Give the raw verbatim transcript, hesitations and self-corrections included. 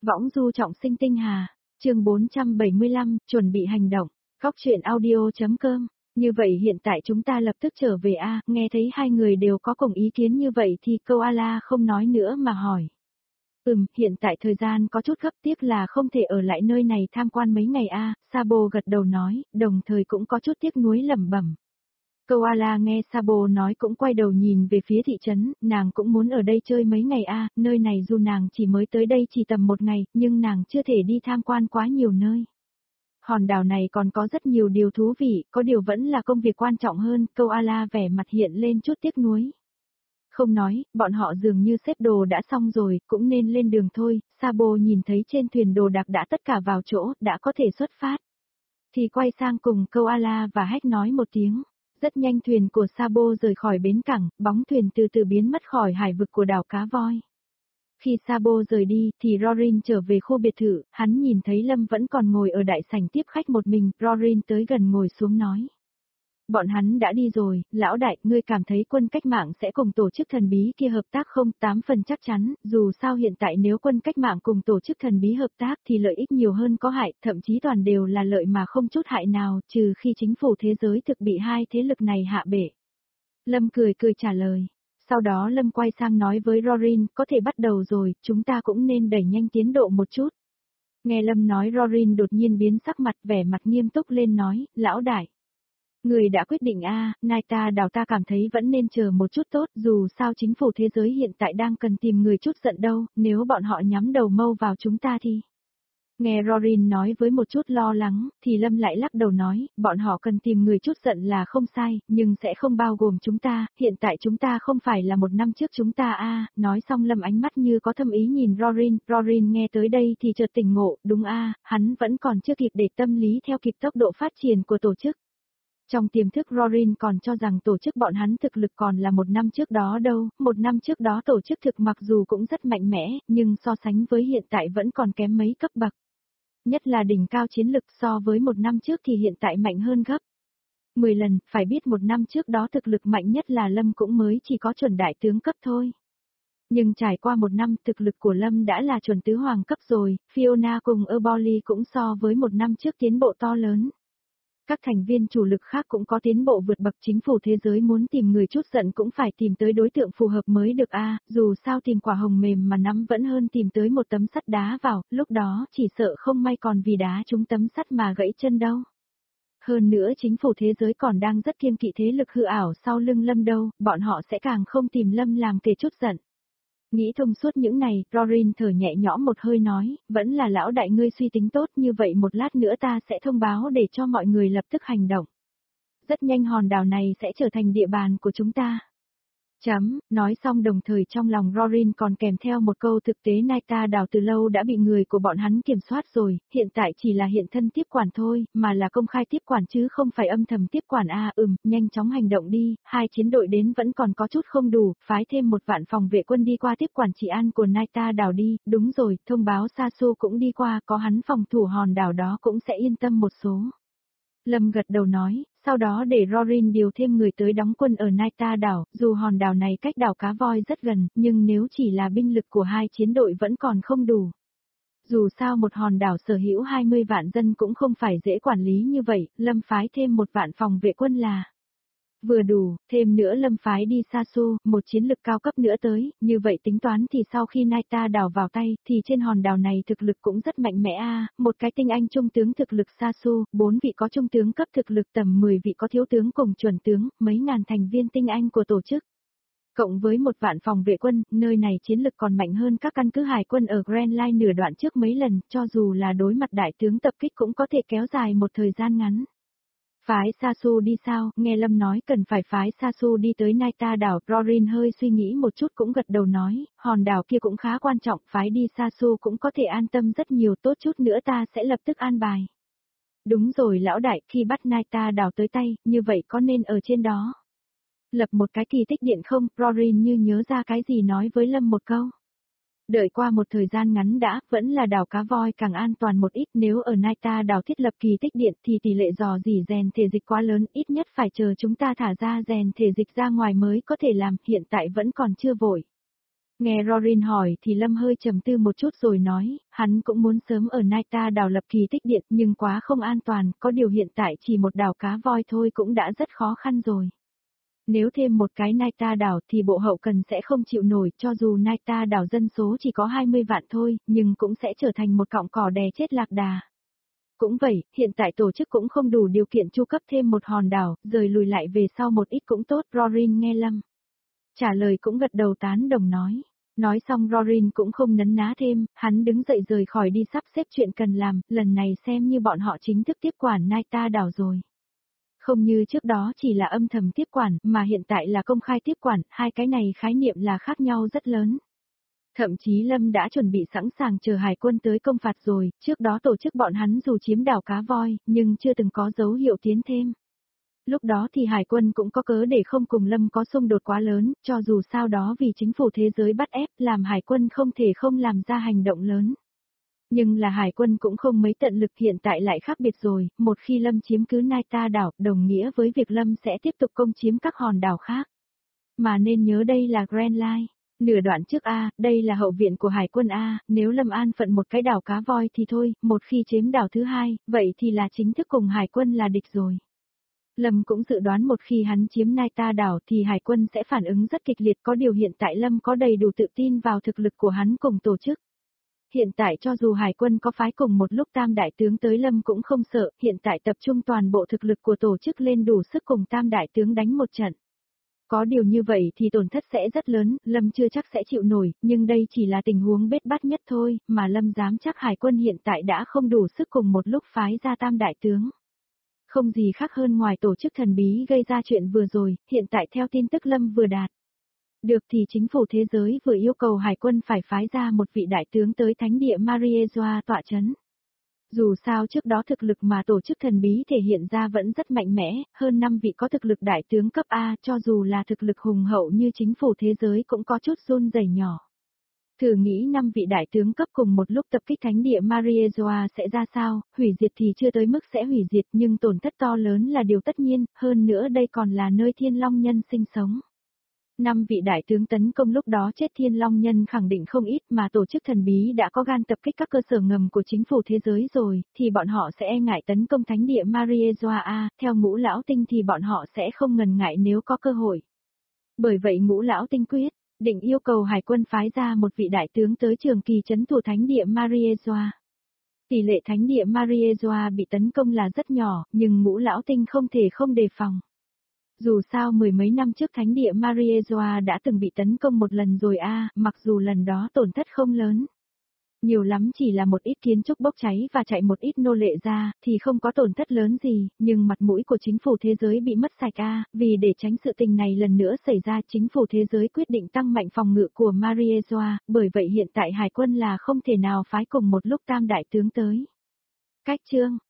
Võng du trọng sinh tinh hà, chương bốn trăm bảy mươi lăm, chuẩn bị hành động, góc truyện audio.com. Như vậy hiện tại chúng ta lập tức trở về a, nghe thấy hai người đều có cùng ý kiến như vậy thì Koala không nói nữa mà hỏi. Ừm, hiện tại thời gian có chút gấp, tiếc là không thể ở lại nơi này tham quan mấy ngày a, Sabo gật đầu nói, đồng thời cũng có chút tiếc nuối lẩm bẩm. Koala nghe Sabo nói cũng quay đầu nhìn về phía thị trấn, nàng cũng muốn ở đây chơi mấy ngày a, nơi này dù nàng chỉ mới tới đây chỉ tầm một ngày, nhưng nàng chưa thể đi tham quan quá nhiều nơi. Hòn đảo này còn có rất nhiều điều thú vị, có điều vẫn là công việc quan trọng hơn, Koala vẻ mặt hiện lên chút tiếc nuối. Không nói, bọn họ dường như xếp đồ đã xong rồi, cũng nên lên đường thôi, Sabo nhìn thấy trên thuyền đồ đạc đã tất cả vào chỗ, đã có thể xuất phát. Thì quay sang cùng Koala và Hách nói một tiếng. Rất nhanh thuyền của Sabo rời khỏi bến cảng, bóng thuyền từ từ biến mất khỏi hải vực của đảo Cá Voi. Khi Sabo rời đi, thì Rorin trở về khu biệt thự, hắn nhìn thấy Lâm vẫn còn ngồi ở đại sảnh tiếp khách một mình, Rorin tới gần ngồi xuống nói. Bọn hắn đã đi rồi, lão đại, ngươi cảm thấy quân cách mạng sẽ cùng tổ chức thần bí kia hợp tác không? Tám phần chắc chắn, dù sao hiện tại nếu quân cách mạng cùng tổ chức thần bí hợp tác thì lợi ích nhiều hơn có hại, thậm chí toàn đều là lợi mà không chút hại nào, trừ khi chính phủ thế giới thực bị hai thế lực này hạ bệ. Lâm cười cười trả lời. Sau đó Lâm quay sang nói với Rorin, có thể bắt đầu rồi, chúng ta cũng nên đẩy nhanh tiến độ một chút. Nghe Lâm nói Rorin đột nhiên biến sắc mặt, vẻ mặt nghiêm túc lên nói, lão đại. Người đã quyết định a, à, Naita đảo ta cảm thấy vẫn nên chờ một chút tốt, dù sao chính phủ thế giới hiện tại đang cần tìm người chút giận đâu, nếu bọn họ nhắm đầu mâu vào chúng ta thì... Nghe Rorin nói với một chút lo lắng, thì Lâm lại lắc đầu nói, bọn họ cần tìm người chút giận là không sai, nhưng sẽ không bao gồm chúng ta, hiện tại chúng ta không phải là một năm trước chúng ta a. À. Nói xong Lâm ánh mắt như có thâm ý nhìn Rorin, Rorin nghe tới đây thì chợt tỉnh ngộ, đúng a, à, hắn vẫn còn chưa kịp để tâm lý theo kịp tốc độ phát triển của tổ chức. Trong tiềm thức Rorin còn cho rằng tổ chức bọn hắn thực lực còn là một năm trước đó đâu, một năm trước đó tổ chức thực mặc dù cũng rất mạnh mẽ, nhưng so sánh với hiện tại vẫn còn kém mấy cấp bậc. Nhất là đỉnh cao chiến lực so với một năm trước thì hiện tại mạnh hơn gấp mười lần, phải biết một năm trước đó thực lực mạnh nhất là Lâm cũng mới chỉ có chuẩn đại tướng cấp thôi. Nhưng trải qua một năm thực lực của Lâm đã là chuẩn tứ hoàng cấp rồi, Fiona cùng Erboli cũng so với một năm trước tiến bộ to lớn. Các thành viên chủ lực khác cũng có tiến bộ vượt bậc, chính phủ thế giới muốn tìm người chút giận cũng phải tìm tới đối tượng phù hợp mới được a, à, dù sao tìm quả hồng mềm mà nắm vẫn hơn tìm tới một tấm sắt đá vào, lúc đó chỉ sợ không may còn vì đá trúng tấm sắt mà gãy chân đâu. Hơn nữa chính phủ thế giới còn đang rất kiêng kỵ thế lực hư ảo sau lưng Lâm đâu, bọn họ sẽ càng không tìm Lâm làm kẻ chút giận. Nghĩ thông suốt những này, Rorin thở nhẹ nhõm một hơi nói, vẫn là lão đại ngươi suy tính tốt, như vậy một lát nữa ta sẽ thông báo để cho mọi người lập tức hành động. Rất nhanh hòn đảo này sẽ trở thành địa bàn của chúng ta. Chấm, nói xong đồng thời trong lòng Rorin còn kèm theo một câu thực tế Naita đảo từ lâu đã bị người của bọn hắn kiểm soát rồi, hiện tại chỉ là hiện thân tiếp quản thôi, mà là công khai tiếp quản chứ không phải âm thầm tiếp quản a. À, ừm, nhanh chóng hành động đi, hai chiến đội đến vẫn còn có chút không đủ, phái thêm một vạn phòng vệ quân đi qua tiếp quản trị an của Naita đảo đi, đúng rồi, thông báo Sasu cũng đi qua, có hắn phòng thủ hòn đảo đó cũng sẽ yên tâm một số. Lâm gật đầu nói, sau đó để Rorin điều thêm người tới đóng quân ở Naita đảo, dù hòn đảo này cách đảo Cá Voi rất gần, nhưng nếu chỉ là binh lực của hai chiến đội vẫn còn không đủ. Dù sao một hòn đảo sở hữu hai mươi vạn dân cũng không phải dễ quản lý như vậy, Lâm phái thêm một vạn phòng vệ quân là vừa đủ, thêm nữa Lâm phái đi Sasu, một chiến lực cao cấp nữa tới, như vậy tính toán thì sau khi Naita đảo vào tay, thì trên hòn đảo này thực lực cũng rất mạnh mẽ a, à, một cái tinh anh trung tướng thực lực Sasu, bốn vị có trung tướng cấp thực lực tầm mười vị có thiếu tướng cùng chuẩn tướng, mấy ngàn thành viên tinh anh của tổ chức. Cộng với một vạn phòng vệ quân, nơi này chiến lực còn mạnh hơn các căn cứ hải quân ở Grand Line nửa đoạn trước mấy lần, cho dù là đối mặt đại tướng tập kích cũng có thể kéo dài một thời gian ngắn. Phái Sasu đi sao, nghe Lâm nói cần phải phái Sasu đi tới Naita đảo, Rorin hơi suy nghĩ một chút cũng gật đầu nói, hòn đảo kia cũng khá quan trọng, phái đi Sasu cũng có thể an tâm rất nhiều, tốt chút nữa ta sẽ lập tức an bài. Đúng rồi lão đại, khi bắt Naita đảo tới tay, như vậy có nên ở trên đó lập một cái kỳ tích điện không? Rorin như nhớ ra cái gì nói với Lâm một câu. Đợi qua một thời gian ngắn đã, vẫn là đảo Cá Voi càng an toàn một ít, nếu ở Naita đảo thiết lập kỳ tích điện thì tỷ lệ dò dỉ rèn thể dịch quá lớn, ít nhất phải chờ chúng ta thả ra rèn thể dịch ra ngoài mới có thể làm, hiện tại vẫn còn chưa vội. Nghe Rorin hỏi thì Lâm hơi trầm tư một chút rồi nói, hắn cũng muốn sớm ở Naita đảo lập kỳ tích điện nhưng quá không an toàn, có điều hiện tại chỉ một đảo cá voi thôi cũng đã rất khó khăn rồi. Nếu thêm một cái Naita đảo thì bộ hậu cần sẽ không chịu nổi, cho dù Naita đảo dân số chỉ có hai mươi vạn thôi, nhưng cũng sẽ trở thành một cọng cỏ đè chết lạc đà. Cũng vậy, hiện tại tổ chức cũng không đủ điều kiện chu cấp thêm một hòn đảo, rời lùi lại về sau một ít cũng tốt. Rorin nghe Lâm trả lời cũng gật đầu tán đồng nói. Nói xong Rorin cũng không nấn ná thêm, hắn đứng dậy rời khỏi đi sắp xếp chuyện cần làm, lần này xem như bọn họ chính thức tiếp quản Naita đảo rồi. Không như trước đó chỉ là âm thầm tiếp quản, mà hiện tại là công khai tiếp quản, hai cái này khái niệm là khác nhau rất lớn. Thậm chí Lâm đã chuẩn bị sẵn sàng chờ hải quân tới công phạt rồi, trước đó tổ chức bọn hắn dù chiếm đảo cá voi, nhưng chưa từng có dấu hiệu tiến thêm. Lúc đó thì hải quân cũng có cớ để không cùng Lâm có xung đột quá lớn, cho dù sao đó vì chính phủ thế giới bắt ép làm hải quân không thể không làm ra hành động lớn. Nhưng là hải quân cũng không mấy tận lực, hiện tại lại khác biệt rồi, một khi Lâm chiếm cứ Naita đảo, đồng nghĩa với việc Lâm sẽ tiếp tục công chiếm các hòn đảo khác. Mà nên nhớ đây là Grand Line. Nửa đoạn trước A, đây là hậu viện của hải quân A, nếu Lâm an phận một cái đảo cá voi thì thôi, một khi chiếm đảo thứ hai, vậy thì là chính thức cùng hải quân là địch rồi. Lâm cũng dự đoán một khi hắn chiếm Naita đảo thì hải quân sẽ phản ứng rất kịch liệt, có điều hiện tại Lâm có đầy đủ tự tin vào thực lực của hắn cùng tổ chức. Hiện tại cho dù hải quân có phái cùng một lúc tam đại tướng tới Lâm cũng không sợ, hiện tại tập trung toàn bộ thực lực của tổ chức lên đủ sức cùng tam đại tướng đánh một trận. Có điều như vậy thì tổn thất sẽ rất lớn, Lâm chưa chắc sẽ chịu nổi, nhưng đây chỉ là tình huống bết bát nhất thôi, mà Lâm dám chắc hải quân hiện tại đã không đủ sức cùng một lúc phái ra tam đại tướng. Không gì khác hơn ngoài tổ chức thần bí gây ra chuyện vừa rồi, hiện tại theo tin tức Lâm vừa đạt được thì chính phủ thế giới vừa yêu cầu hải quân phải phái ra một vị đại tướng tới thánh địa Mariejoa tọa chấn. Dù sao trước đó thực lực mà tổ chức thần bí thể hiện ra vẫn rất mạnh mẽ, hơn năm vị có thực lực đại tướng cấp A, cho dù là thực lực hùng hậu như chính phủ thế giới cũng có chút run rẩy nhỏ. Thử nghĩ năm vị đại tướng cấp cùng một lúc tập kích thánh địa Mariejoa sẽ ra sao, hủy diệt thì chưa tới mức sẽ hủy diệt nhưng tổn thất to lớn là điều tất nhiên, hơn nữa đây còn là nơi Thiên Long Nhân sinh sống. Năm vị đại tướng tấn công lúc đó chết Thiên Long Nhân khẳng định không ít, mà tổ chức thần bí đã có gan tập kích các cơ sở ngầm của chính phủ thế giới rồi, thì bọn họ sẽ e ngại tấn công thánh địa Mariejoa A, theo Ngũ Lão Tinh thì bọn họ sẽ không ngần ngại nếu có cơ hội. Bởi vậy Ngũ Lão Tinh quyết định yêu cầu hải quân phái ra một vị đại tướng tới trường kỳ trấn thủ thánh địa Mariejoa. Tỷ lệ thánh địa Mariejoa bị tấn công là rất nhỏ, nhưng Ngũ Lão Tinh không thể không đề phòng. Dù sao mười mấy năm trước thánh địa Mariejoa đã từng bị tấn công một lần rồi a, mặc dù lần đó tổn thất không lớn. Nhiều lắm chỉ là một ít kiến trúc bốc cháy và chạy một ít nô lệ ra, thì không có tổn thất lớn gì, nhưng mặt mũi của chính phủ thế giới bị mất sạch a, vì để tránh sự tình này lần nữa xảy ra chính phủ thế giới quyết định tăng mạnh phòng ngự của Mariejoa, bởi vậy hiện tại hải quân là không thể nào phái cùng một lúc tam đại tướng tới. Cách chương